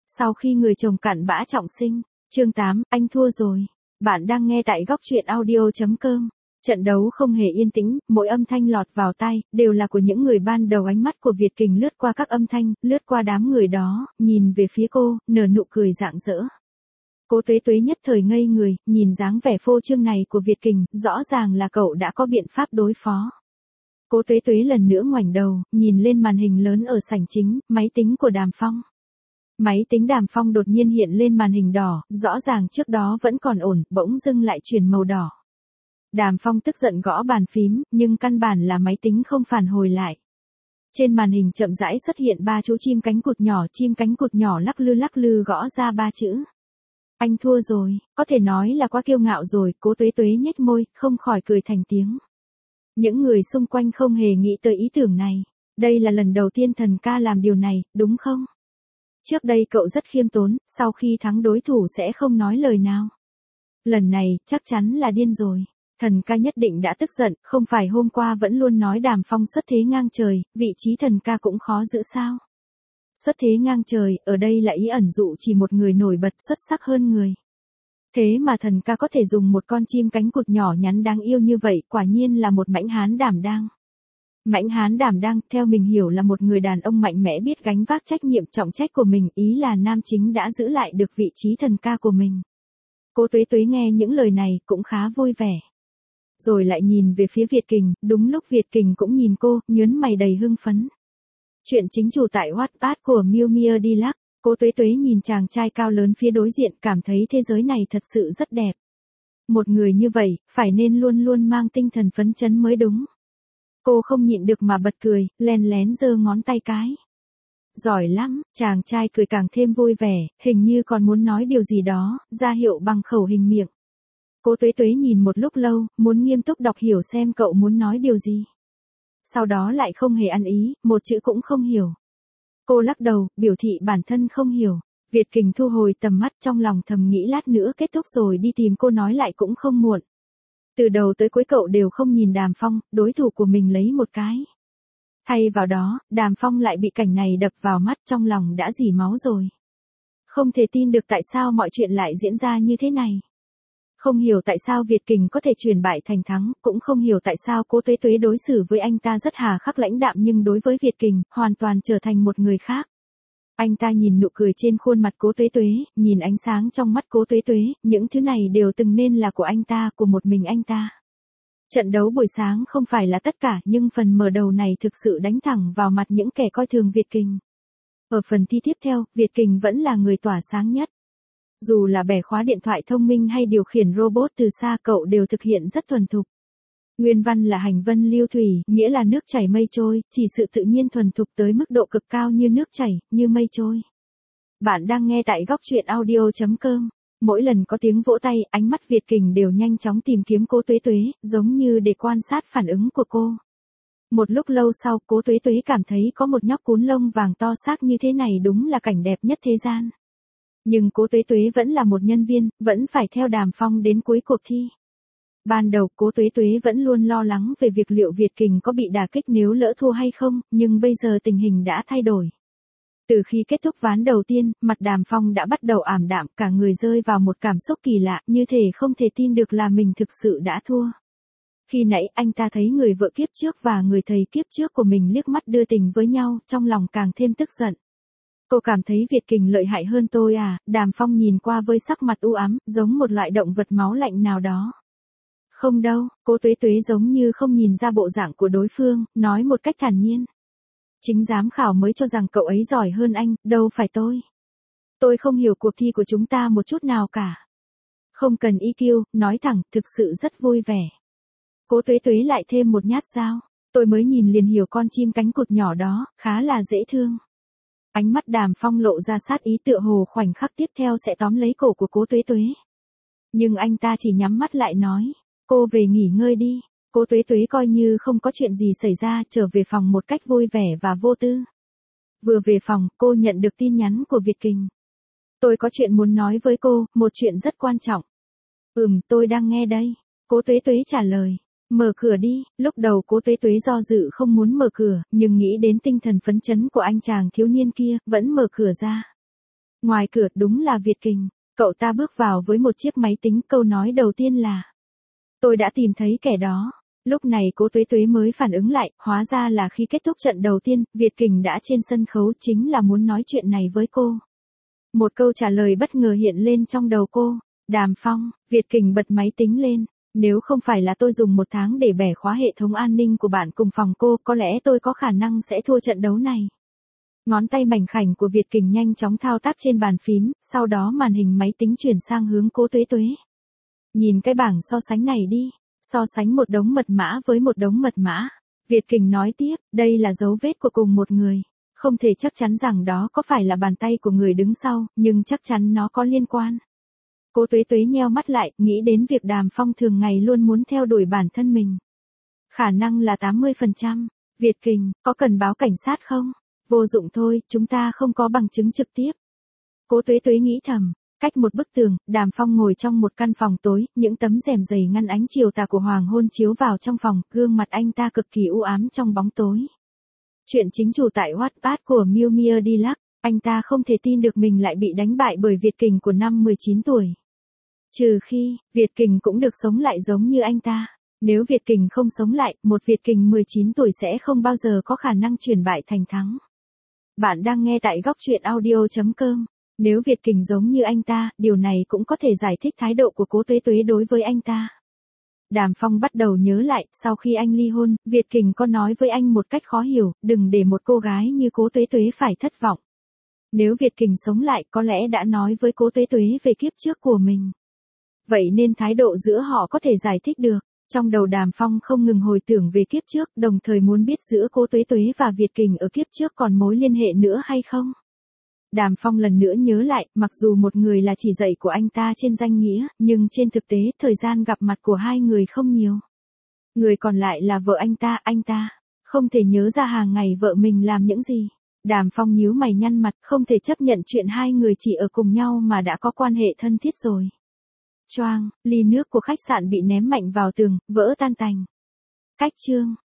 Sau khi người chồng cặn bã trọng sinh, chương 8, anh thua rồi. Bạn đang nghe tại góc truyện audio.com. Trận đấu không hề yên tĩnh, mỗi âm thanh lọt vào tai, đều là của những người ban đầu. Ánh mắt của Việt Kình lướt qua các âm thanh, lướt qua đám người đó, nhìn về phía cô, nở nụ cười rạng rỡ. Cố Tuế Tuế nhất thời ngây người, nhìn dáng vẻ phô trương này của Việt Kình, rõ ràng là cậu đã có biện pháp đối phó. Cố Tuế Tuế lần nữa ngoảnh đầu, nhìn lên màn hình lớn ở sảnh chính, máy tính của Đàm Phong. Máy tính Đàm Phong đột nhiên hiện lên màn hình đỏ, rõ ràng trước đó vẫn còn ổn, bỗng dưng lại chuyển màu đỏ. Đàm Phong tức giận gõ bàn phím, nhưng căn bản là máy tính không phản hồi lại. Trên màn hình chậm rãi xuất hiện 3 chú chim cánh cụt nhỏ lắc lư gõ ra 3 chữ. Anh thua rồi, có thể nói là quá kiêu ngạo rồi. Cố Tuế Tuế nhếch môi, không khỏi cười thành tiếng. Những người xung quanh không hề nghĩ tới ý tưởng này. Đây là lần đầu tiên Thần Ca làm điều này, đúng không? Trước đây cậu rất khiêm tốn, sau khi thắng đối thủ sẽ không nói lời nào. Lần này, chắc chắn là điên rồi. Thần Ca nhất định đã tức giận, không phải hôm qua vẫn luôn nói Đàm Phong xuất thế ngang trời, vị trí Thần Ca cũng khó giữ sao. Xuất thế ngang trời, ở đây là ý ẩn dụ chỉ một người nổi bật xuất sắc hơn người. Thế mà Thần Ca có thể dùng một con chim cánh cụt nhỏ nhắn đáng yêu như vậy, quả nhiên là một mãnh hán đảm đang. Mãnh hán đảm đang, theo mình hiểu là một người đàn ông mạnh mẽ biết gánh vác trách nhiệm trọng trách của mình, ý là nam chính đã giữ lại được vị trí Thần Ca của mình. Cố Tuế Tuế nghe những lời này cũng khá vui vẻ. Rồi lại nhìn về phía Việt Kình, đúng lúc Việt Kình cũng nhìn cô, nhớn mày đầy hưng phấn. Chuyện chính chủ tại Wattpad của Miu Miu Deluxe. Cố Tuế Tuế nhìn chàng trai cao lớn phía đối diện, cảm thấy thế giới này thật sự rất đẹp. Một người như vậy, phải nên luôn luôn mang tinh thần phấn chấn mới đúng. Cô không nhịn được mà bật cười, len lén giơ ngón tay cái. Giỏi lắm, chàng trai cười càng thêm vui vẻ, hình như còn muốn nói điều gì đó, ra hiệu bằng khẩu hình miệng. Cố Tuế Tuế nhìn một lúc lâu, muốn nghiêm túc đọc hiểu xem cậu muốn nói điều gì. Sau đó lại không hề ăn ý, một chữ cũng không hiểu. Cô lắc đầu, biểu thị bản thân không hiểu. Việt Kình thu hồi tầm mắt, trong lòng thầm nghĩ lát nữa kết thúc rồi đi tìm cô nói lại cũng không muộn. Từ đầu tới cuối cậu đều không nhìn Đàm Phong, đối thủ của mình lấy một cái. Thay vào đó, Đàm Phong lại bị cảnh này đập vào mắt, trong lòng đã rỉ máu rồi. Không thể tin được tại sao mọi chuyện lại diễn ra như thế này. Không hiểu tại sao Việt Kình có thể chuyển bại thành thắng, cũng không hiểu tại sao Cố Tuế Tuế đối xử với anh ta rất hà khắc lãnh đạm nhưng đối với Việt Kình, hoàn toàn trở thành một người khác. Anh ta nhìn nụ cười trên khuôn mặt Cố Tuế Tuế, nhìn ánh sáng trong mắt Cố Tuế Tuế, những thứ này đều từng nên là của anh ta, của một mình anh ta. Trận đấu buổi sáng không phải là tất cả, nhưng phần mở đầu này thực sự đánh thẳng vào mặt những kẻ coi thường Việt Kình. Ở phần thi tiếp theo, Việt Kình vẫn là người tỏa sáng nhất. Dù là bẻ khóa điện thoại thông minh hay điều khiển robot từ xa, cậu đều thực hiện rất thuần thục. Nguyên văn là hành vân lưu thủy, nghĩa là nước chảy mây trôi, chỉ sự tự nhiên thuần thục tới mức độ cực cao như nước chảy, như mây trôi. Bạn đang nghe tại góc truyện audio.com. Mỗi lần có tiếng vỗ tay, ánh mắt Việt Kình đều nhanh chóng tìm kiếm Cố Tuế Tuế, giống như để quan sát phản ứng của cô. Một lúc lâu sau, Cố Tuế Tuế cảm thấy có một nhóc cún lông vàng to xác như thế này đúng là cảnh đẹp nhất thế gian. Nhưng Cố Tuế Tuế vẫn là một nhân viên, vẫn phải theo Đàm Phong đến cuối cuộc thi. Ban đầu Cố Tuế Tuế vẫn luôn lo lắng về việc liệu Việt Kình có bị đả kích nếu lỡ thua hay không, nhưng bây giờ tình hình đã thay đổi. Từ khi kết thúc ván đầu tiên, mặt Đàm Phong đã bắt đầu ảm đạm, cả người rơi vào một cảm xúc kỳ lạ, như thể không thể tin được là mình thực sự đã thua. Khi nãy anh ta thấy người vợ kiếp trước và người thầy kiếp trước của mình liếc mắt đưa tình với nhau, trong lòng càng thêm tức giận. Cô cảm thấy Việt Kình lợi hại hơn tôi à? Đàm Phong nhìn qua với sắc mặt u ám, giống một loại động vật máu lạnh nào đó. Không đâu, Cố Tuế Tuế giống như không nhìn ra bộ dạng của đối phương, nói một cách thản nhiên. Chính giám khảo mới cho rằng cậu ấy giỏi hơn anh, đâu phải tôi. Tôi không hiểu cuộc thi của chúng ta một chút nào cả. Không cần EQ, nói thẳng, thực sự rất vui vẻ. Cố Tuế Tuế lại thêm một nhát dao. Tôi mới nhìn liền hiểu con chim cánh cụt nhỏ đó, khá là dễ thương. Ánh mắt Đàm Phong lộ ra sát ý, tựa hồ khoảnh khắc tiếp theo sẽ tóm lấy cổ của Cố Tuế Tuế. Nhưng anh ta chỉ nhắm mắt lại nói, cô về nghỉ ngơi đi. Cố Tuế Tuế coi như không có chuyện gì xảy ra, trở về phòng một cách vui vẻ và vô tư. Vừa về phòng, cô nhận được tin nhắn của Việt Kình. Tôi có chuyện muốn nói với cô, một chuyện rất quan trọng. Tôi đang nghe đây. Cố Tuế Tuế trả lời. Mở cửa đi. Lúc đầu Cố Tuế Tuế do dự không muốn mở cửa, nhưng nghĩ đến tinh thần phấn chấn của anh chàng thiếu niên kia, vẫn mở cửa ra. Ngoài cửa đúng là Việt Kình, cậu ta bước vào với một chiếc máy tính, câu nói đầu tiên là: tôi đã tìm thấy kẻ đó. Lúc này Cố Tuế Tuế mới phản ứng lại, hóa ra là khi kết thúc trận đầu tiên, Việt Kình đã trên sân khấu, chính là muốn nói chuyện này với cô. Một câu trả lời bất ngờ hiện lên trong đầu cô. Đàm Phong. Việt Kình bật máy tính lên. Nếu không phải là tôi dùng 1 tháng để bẻ khóa hệ thống an ninh của bạn cùng phòng cô, có lẽ tôi có khả năng sẽ thua trận đấu này. Ngón tay mảnh khảnh của Việt Kình nhanh chóng thao tác trên bàn phím, sau đó màn hình máy tính chuyển sang hướng Cố Tuế Tuế. Nhìn cái bảng so sánh này đi. So sánh một đống mật mã với một đống mật mã. Việt Kình nói tiếp, đây là dấu vết của cùng một người. Không thể chắc chắn rằng đó có phải là bàn tay của người đứng sau, nhưng chắc chắn nó có liên quan. Cố Tuế Tuế nheo mắt lại, nghĩ đến việc Đàm Phong thường ngày luôn muốn theo đuổi bản thân mình. Khả năng là 80%. Việt Kình, có cần báo cảnh sát không? Vô dụng thôi, chúng ta không có bằng chứng trực tiếp. Cố Tuế Tuế nghĩ thầm. Cách một bức tường, Đàm Phong ngồi trong một căn phòng tối, những tấm rèm dày ngăn ánh chiều tà của hoàng hôn chiếu vào trong phòng, gương mặt anh ta cực kỳ u ám trong bóng tối. Chuyện chính chủ tại Wattpad của Miu Mia Deluxe, anh ta không thể tin được mình lại bị đánh bại bởi Việt Kình của năm 19 tuổi. Trừ khi, Việt Kình cũng được sống lại giống như anh ta. Nếu Việt Kình không sống lại, một Việt Kình 19 tuổi sẽ không bao giờ có khả năng chuyển bại thành thắng. Bạn đang nghe tại góc truyện audio.com. Nếu Việt Kình giống như anh ta, điều này cũng có thể giải thích thái độ của Cố Tuế Tuế đối với anh ta. Đàm Phong bắt đầu nhớ lại, sau khi anh ly hôn, Việt Kình có nói với anh một cách khó hiểu, đừng để một cô gái như Cố Tuế Tuế phải thất vọng. Nếu Việt Kình sống lại, có lẽ đã nói với Cố Tuế Tuế về kiếp trước của mình. Vậy nên thái độ giữa họ có thể giải thích được. Trong đầu Đàm Phong không ngừng hồi tưởng về kiếp trước, đồng thời muốn biết giữa Cố Tuế Tuế và Việt Kình ở kiếp trước còn mối liên hệ nữa hay không. Đàm Phong lần nữa nhớ lại, mặc dù một người là chỉ dạy của anh ta trên danh nghĩa, nhưng trên thực tế, thời gian gặp mặt của hai người không nhiều. Người còn lại là vợ anh ta không thể nhớ ra hàng ngày vợ mình làm những gì. Đàm Phong nhíu mày nhăn mặt, không thể chấp nhận chuyện hai người chỉ ở cùng nhau mà đã có quan hệ thân thiết rồi. Choang, ly nước của khách sạn bị ném mạnh vào tường, vỡ tan tành. Cách chương